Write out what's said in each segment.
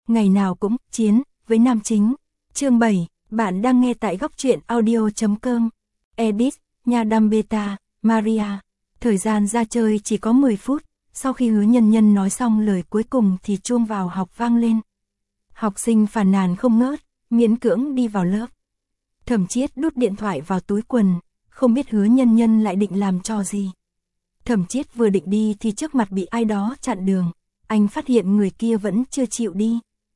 ngày nào cũng chiến với nam chính. Chương 7, bạn đang nghe tại góc truyện audio.com. Edit, Nha Đam Beta, Maria. Thời gian ra chơi chỉ có 10 phút, sau khi Hứa Nhân Nhân nói xong lời cuối cùng thì chuông vào học vang lên. Học sinh phàn nàn không ngớt, miễn cưỡng đi vào lớp. Thẩm Chiết đút điện thoại vào túi quần, không biết Hứa Nhân Nhân lại định làm trò gì. Thẩm Chiết vừa định đi thì trước mặt bị ai đó chặn đường, anh phát hiện người kia vẫn chưa chịu đi.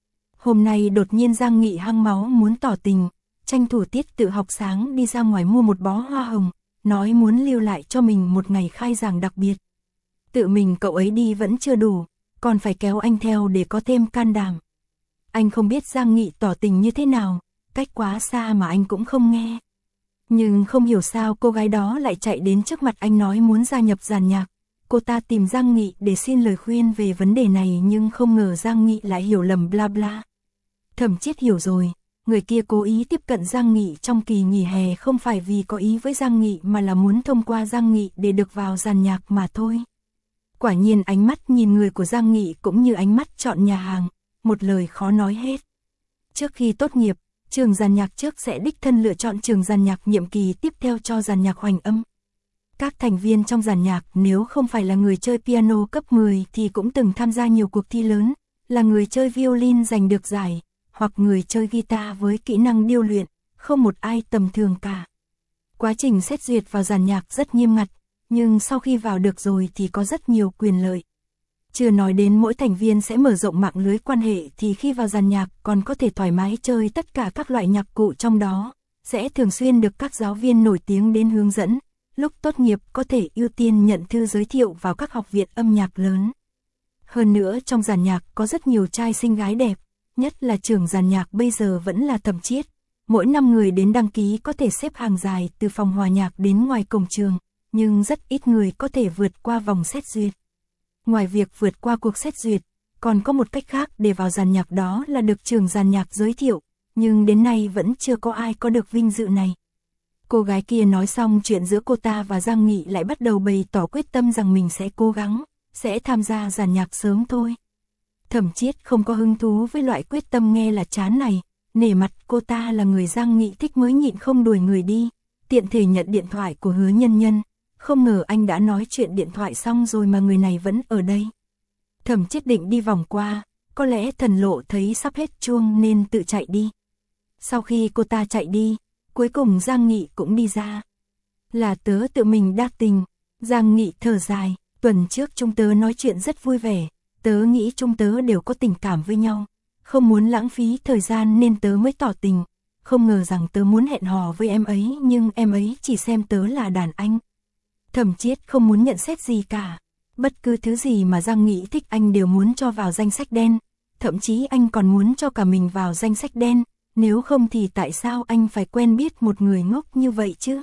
Hôm nay đột nhiên Giang Nghị hăng máu muốn tỏ tình, tranh thủ tiết tự học sáng đi ra ngoài mua một bó hoa hồng, nói muốn lưu lại cho mình một ngày khai giảng đặc biệt. Tự mình cậu ấy đi vẫn chưa đủ, còn phải kéo anh theo để có thêm can đảm. Anh không biết Giang Nghị tỏ tình như thế nào, cách quá xa mà anh cũng không nghe. Nhưng không hiểu sao cô gái đó lại chạy đến trước mặt anh nói muốn gia nhập dàn nhạc. Cô ta tìm Giang Nghị để xin lời khuyên về vấn đề này nhưng không ngờ Giang Nghị lại hiểu lầm bla bla. Thẩm Chiết hiểu rồi, người kia cố ý tiếp cận Giang Nghị trong kỳ nghỉ hè không phải vì có ý với Giang Nghị mà là muốn thông qua Giang Nghị để được vào dàn nhạc mà thôi. Quả nhiên ánh mắt nhìn người của Giang Nghị cũng như ánh mắt chọn nhà hàng, một lời khó nói hết. Trước khi tốt nghiệp, trường dàn nhạc trước sẽ đích thân lựa chọn trường dàn nhạc nhiệm kỳ tiếp theo cho dàn nhạc Hoành Âm. Các thành viên trong dàn nhạc nếu không phải là người chơi piano cấp 10 thì cũng từng tham gia nhiều cuộc thi lớn, là người chơi violin giành được giải, hoặc người chơi guitar với kỹ năng điêu luyện, không một ai tầm thường cả. Quá trình xét duyệt vào dàn nhạc rất nghiêm ngặt, nhưng sau khi vào được rồi thì có rất nhiều quyền lợi. Chưa nói đến mỗi thành viên sẽ mở rộng mạng lưới quan hệ thì khi vào dàn nhạc còn có thể thoải mái chơi tất cả các loại nhạc cụ trong đó, sẽ thường xuyên được các giáo viên nổi tiếng đến hướng dẫn. Lúc tốt nghiệp có thể ưu tiên nhận thư giới thiệu vào các học viện âm nhạc lớn. Hơn nữa trong dàn nhạc có rất nhiều trai xinh gái đẹp, nhất là trưởng dàn nhạc bây giờ vẫn là Thẩm Chiết. Mỗi năm người đến đăng ký có thể xếp hàng dài từ phòng hòa nhạc đến ngoài cổng trường, nhưng rất ít người có thể vượt qua vòng xét duyệt. Ngoài việc vượt qua cuộc xét duyệt, còn có một cách khác để vào dàn nhạc đó là được trưởng dàn nhạc giới thiệu, nhưng đến nay vẫn chưa có ai có được vinh dự này. Cô gái kia nói xong chuyện giữa cô ta và Giang Nghị lại bắt đầu bày tỏ quyết tâm rằng mình sẽ cố gắng, sẽ tham gia dàn nhạc sớm thôi. Thẩm Chiết không có hứng thú với loại quyết tâm nghe là chán này, nể mặt cô ta là người Giang Nghị thích mới nhịn không đuổi người đi, tiện thể nhận điện thoại của Hứa Nhân Nhân, không ngờ anh đã nói chuyện điện thoại xong rồi mà người này vẫn ở đây. Thẩm Chiết định đi vòng qua, có lẽ thần lộ thấy sắp hết chuông nên tự chạy đi. Sau khi cô ta chạy đi, cuối cùng Giang Nghị cũng đi ra. Là tớ tự mình đa tình. Giang Nghị thở dài, tuần trước chúng tớ nói chuyện rất vui vẻ, tớ nghĩ chúng tớ đều có tình cảm với nhau, không muốn lãng phí thời gian nên tớ mới tỏ tình, không ngờ rằng tớ muốn hẹn hò với em ấy nhưng em ấy chỉ xem tớ là đàn anh. Thẩm Chiết không muốn nhận xét gì cả, bất cứ thứ gì mà Giang Nghị thích anh đều muốn cho vào danh sách đen, thậm chí anh còn muốn cho cả mình vào danh sách đen. Nếu không thì tại sao anh phải quen biết một người ngốc như vậy chứ?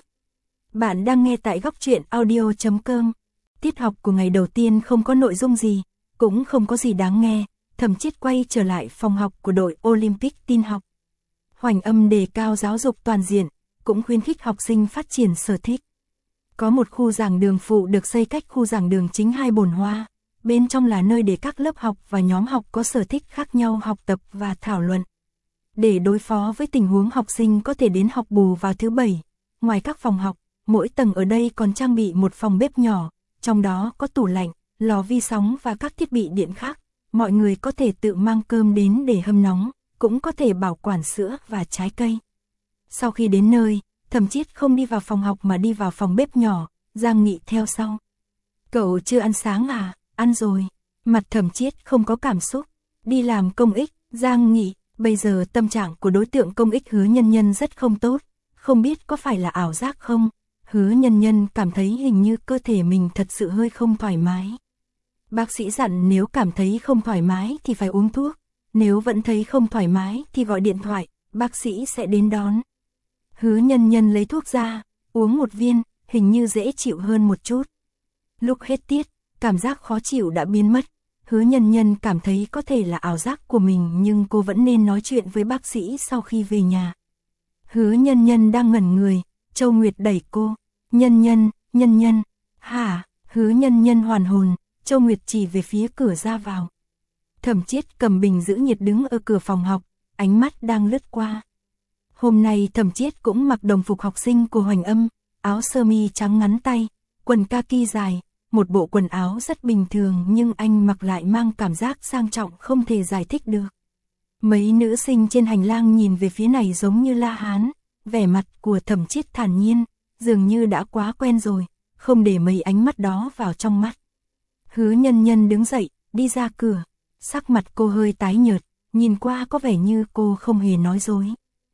Bạn đang nghe tại góc truyện audio.com. Tiết học của ngày đầu tiên không có nội dung gì, cũng không có gì đáng nghe. Thẩm Chiết quay trở lại phòng học của đội Olympic tin học. Hoành Âm đề cao giáo dục toàn diện, cũng khuyến khích học sinh phát triển sở thích. Có một khu giảng đường phụ được xây cách khu giảng đường chính 2 bồn hoa. Bên trong là nơi để các lớp học và nhóm học có sở thích khác nhau học tập và thảo luận. Để đối phó với tình huống học sinh có thể đến học bù vào thứ Bảy, ngoài các phòng học, mỗi tầng ở đây còn trang bị một phòng bếp nhỏ, trong đó có tủ lạnh, lò vi sóng và các thiết bị điện khác. Mọi người có thể tự mang cơm đến để hâm nóng, cũng có thể bảo quản sữa và trái cây. Sau khi đến nơi, Thẩm Chiết không đi vào phòng học mà đi vào phòng bếp nhỏ, Giang Nghị theo sau. Cậu chưa ăn sáng à? Ăn rồi. Mặt Thẩm Chiết không có cảm xúc. Đi làm công ích, Giang Nghị. Bây giờ tâm trạng của đối tượng công ích Hứa Nhân Nhân rất không tốt, không biết có phải là ảo giác không? Hứa Nhân Nhân cảm thấy hình như cơ thể mình thật sự hơi không thoải mái. Bác sĩ dặn nếu cảm thấy không thoải mái thì phải uống thuốc, nếu vẫn thấy không thoải mái thì gọi điện thoại, bác sĩ sẽ đến đón. Hứa Nhân Nhân lấy thuốc ra, uống một viên, hình như dễ chịu hơn một chút. Lúc hết tiết, cảm giác khó chịu đã biến mất. Hứa Nhân Nhân cảm thấy có thể là ảo giác của mình nhưng cô vẫn nên nói chuyện với bác sĩ sau khi về nhà. Hứa Nhân Nhân đang ngẩn người, Châu Nguyệt đẩy cô. Nhân Nhân, hả? Hứa Nhân Nhân hoàn hồn, Châu Nguyệt chỉ về phía cửa ra vào. Thẩm Chiết cầm bình giữ nhiệt đứng ở cửa phòng học, ánh mắt đang lướt qua. Hôm nay Thẩm Chiết cũng mặc đồng phục học sinh của Hoành Âm, áo sơ mi trắng ngắn tay, quần kaki dài, một bộ quần áo rất bình thường nhưng anh mặc lại mang cảm giác sang trọng không thể giải thích được. Mấy nữ sinh trên hành lang nhìn về phía này giống như la hán, vẻ mặt của Thẩm Chiết thản nhiên, dường như đã quá quen rồi, không để mấy ánh mắt đó vào trong mắt. Hứa Nhân Nhân đứng dậy, đi ra cửa, sắc mặt cô hơi tái nhợt, nhìn qua có vẻ như cô không hề nói dối.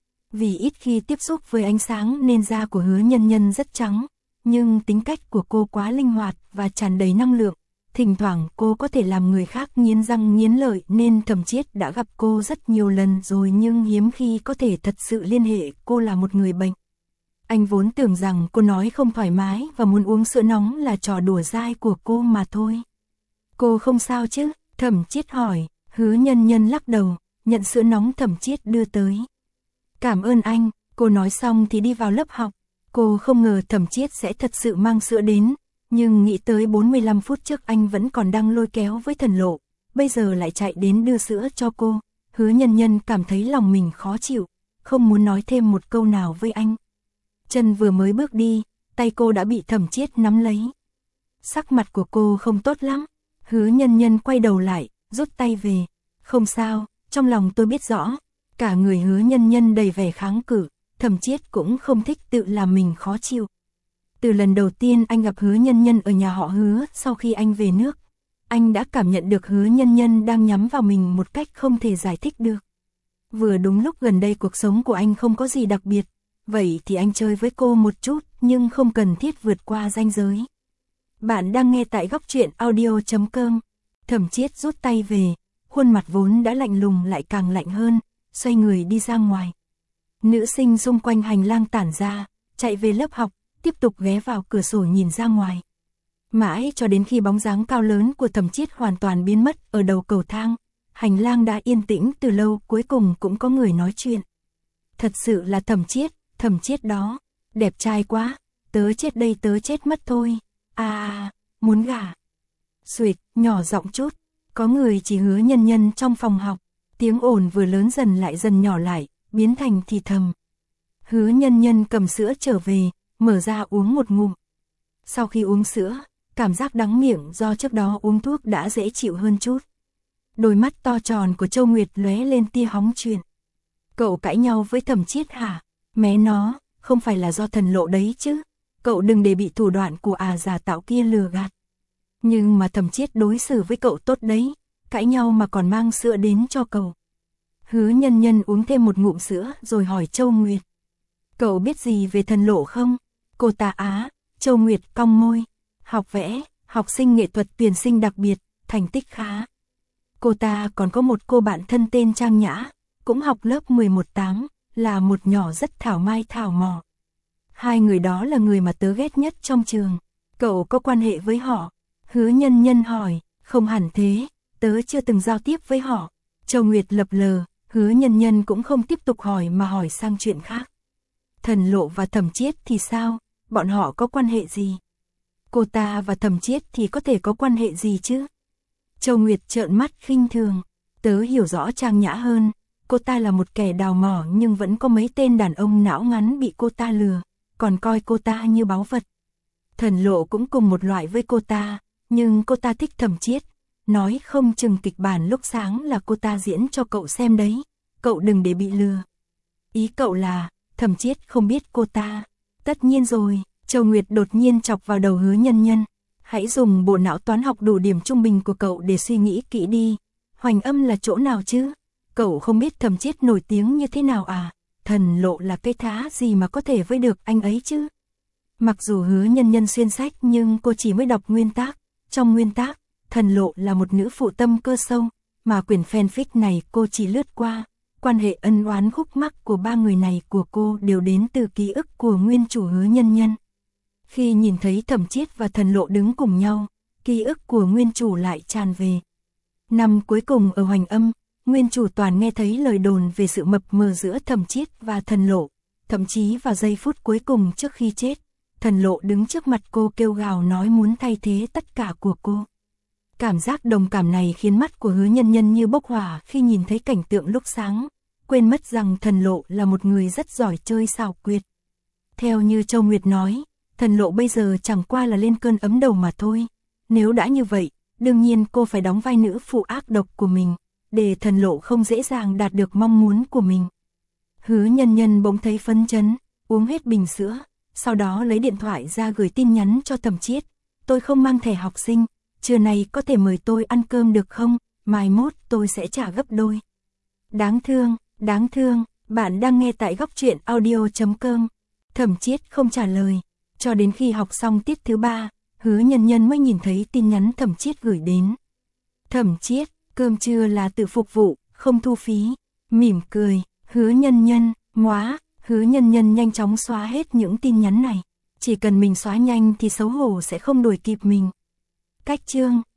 Vì ít khi tiếp xúc với ánh sáng nên da của Hứa Nhân Nhân rất trắng, nhưng tính cách của cô quá linh hoạt và tràn đầy năng lượng. Thỉnh thoảng cô có thể làm người khác nghiến răng nghiến lợi nên Thẩm Chiết đã gặp cô rất nhiều lần rồi nhưng hiếm khi có thể thật sự liên hệ cô là một người bệnh. Anh vốn tưởng rằng cô nói không thoải mái và muốn uống sữa nóng là trò đùa dai của cô mà thôi. Cô không sao chứ? Thẩm Chiết hỏi. Hứa Nhân Nhân lắc đầu, nhận sữa nóng Thẩm Chiết đưa tới. Cảm ơn anh, cô nói xong thì đi vào lớp học. Cô không ngờ Thẩm Chiết sẽ thật sự mang sữa đến, nhưng nghĩ tới 45 phút trước anh vẫn còn đang lôi kéo với Thần Lộ, bây giờ lại chạy đến đưa sữa cho cô. Hứa Nhân Nhân cảm thấy lòng mình khó chịu, không muốn nói thêm một câu nào với anh. Chân vừa mới bước đi, tay cô đã bị Thẩm Chiết nắm lấy. Sắc mặt của cô không tốt lắm. Hứa Nhân Nhân quay đầu lại, rút tay về. Không sao, trong lòng tôi biết rõ. Cả người Hứa Nhân Nhân đầy vẻ kháng cự, Thẩm Chiết cũng không thích tự làm mình khó chịu. Từ lần đầu tiên anh gặp Hứa Nhân Nhân ở nhà họ Hứa sau khi anh về nước, anh đã cảm nhận được Hứa Nhân Nhân đang nhắm vào mình một cách không thể giải thích được. Vừa đúng lúc gần đây cuộc sống của anh không có gì đặc biệt, vậy thì anh chơi với cô một chút nhưng không cần thiết vượt qua ranh giới. Bạn đang nghe tại góc truyện audio.com. Thẩm Chiết rút tay về, khuôn mặt vốn đã lạnh lùng lại càng lạnh hơn, xoay người đi ra ngoài. Nữ sinh xung quanh hành lang tản ra, chạy về lớp học, tiếp tục ghé vào cửa sổ nhìn ra ngoài. Mãi cho đến khi bóng dáng cao lớn của Thẩm Chiết hoàn toàn biến mất ở đầu cầu thang, hành lang đã yên tĩnh từ lâu, cuối cùng cũng có người nói chuyện. Thật sự là Thẩm Chiết đó, đẹp trai quá, tớ chết đây, tớ chết mất thôi. Muốn gả. Xuỵt, nhỏ giọng chút, có người chỉ Hứa Nhân Nhân trong phòng học, tiếng ồn vừa lớn dần lại dần nhỏ lại, biến thành thì thầm. Hứa Nhân Nhân cầm sữa trở về, mở ra uống một ngụm. Sau khi uống sữa, cảm giác đắng miệng do trước đó uống thuốc đã dễ chịu hơn chút. Đôi mắt to tròn của Châu Nguyệt lóe lên tia hóng chuyện. Cậu cãi nhau với Thẩm Chiết hả? Mé nó, không phải là do Thần Lộ đấy chứ? Cậu đừng để bị thủ đoạn của giả tạo kia lừa gạt. Nhưng mà Thẩm Chiết đối xử với cậu tốt đấy, cãi nhau mà còn mang sữa đến cho cậu. Hứa Nhân Nhân uống thêm một ngụm sữa rồi hỏi Châu Nguyệt. Cậu biết gì về Thần Lộ không? Cô ta Châu Nguyệt cong môi. Học vẽ, học sinh nghệ thuật tuyển sinh đặc biệt, thành tích khá. Cô ta còn có một cô bạn thân tên Trang Nhã, cũng học lớp 11-8, là một nhỏ rất thảo mai thảo mò. Hai người đó là người mà tớ ghét nhất trong trường. Cậu có quan hệ với họ? Hứa Nhân Nhân hỏi. Không hẳn thế, tớ chưa từng giao tiếp với họ. Châu Nguyệt lập lờ, Hứa Nhân Nhân cũng không tiếp tục hỏi mà hỏi sang chuyện khác. Thần Lộ và Thẩm Chiết thì sao? Bọn họ có quan hệ gì? Cô ta và Thẩm Chiết thì có thể có quan hệ gì chứ? Châu Nguyệt trợn mắt khinh thường. Tớ hiểu rõ Trang Nhã hơn. Cô ta là một kẻ đào mỏ nhưng vẫn có mấy tên đàn ông não ngắn bị cô ta lừa, còn coi cô ta như báu vật. Thần Lộ cũng cùng một loại với cô ta, nhưng cô ta thích Thẩm Chiết. Nói không chừng kịch bản lúc sáng là cô ta diễn cho cậu xem đấy. Cậu đừng để bị lừa. Ý cậu là Thẩm Chiết không biết cô ta? Tất nhiên rồi. Châu Nguyệt đột nhiên chọc vào đầu Hứa Nhân Nhân. Hãy dùng bộ não toán học đủ điểm trung bình của cậu để suy nghĩ kỹ đi. Hoành Âm là chỗ nào chứ? Cậu không biết Thẩm Chiết nổi tiếng như thế nào à? Thần Lộ là cái thá gì mà có thể với được anh ấy chứ? Mặc dù Hứa Nhân Nhân xuyên sách nhưng cô chỉ mới đọc nguyên tác. Trong nguyên tác, Thần Lộ là một nữ phụ tâm cơ sâu, mà quyển fanfic này cô chỉ lướt qua. Quan hệ ân oán khúc mắc của ba người này của cô đều đến từ ký ức của nguyên chủ Hứa Nhân Nhân. Khi nhìn thấy Thẩm Chiết và Thần Lộ đứng cùng nhau, ký ức của nguyên chủ lại tràn về. Năm cuối cùng ở Hoành Âm, nguyên chủ toàn nghe thấy lời đồn về sự mập mờ giữa Thẩm Chiết và Thần Lộ. Thậm chí vào giây phút cuối cùng trước khi chết, Thần Lộ đứng trước mặt cô kêu gào nói muốn thay thế tất cả của cô. Cảm giác đồng cảm này khiến mắt của Hứa Nhân Nhân như bốc hỏa khi nhìn thấy cảnh tượng lúc sáng, quên mất rằng Thần Lộ là một người rất giỏi chơi xảo quyệt. Theo như Châu Nguyệt nói, Thần Lộ bây giờ chẳng qua là lên cơn ấm đầu mà thôi. Nếu đã như vậy, đương nhiên cô phải đóng vai nữ phụ ác độc của mình, để Thần Lộ không dễ dàng đạt được mong muốn của mình. Hứa Nhân Nhân bỗng thấy phấn chấn, uống hết bình sữa, sau đó lấy điện thoại ra gửi tin nhắn cho Thẩm Chiết. Tôi không mang thẻ học sinh, trưa nay có thể mời tôi ăn cơm được không? Mai mốt tôi sẽ trả gấp đôi. Đáng thương, bạn đang nghe tại góc truyện audio.com. Thẩm Chiết không trả lời, cho đến khi học xong tiết thứ 3, Hứa Nhân Nhân mới nhìn thấy tin nhắn Thẩm Chiết gửi đến. Thẩm Chiết, cơm trưa là tự phục vụ, không thu phí. Mỉm cười, Hứa Nhân Nhân, Hứa Nhân Nhân nhanh chóng xóa hết những tin nhắn này. Chỉ cần mình xóa nhanh thì xấu hổ sẽ không đuổi kịp mình. Cách chương,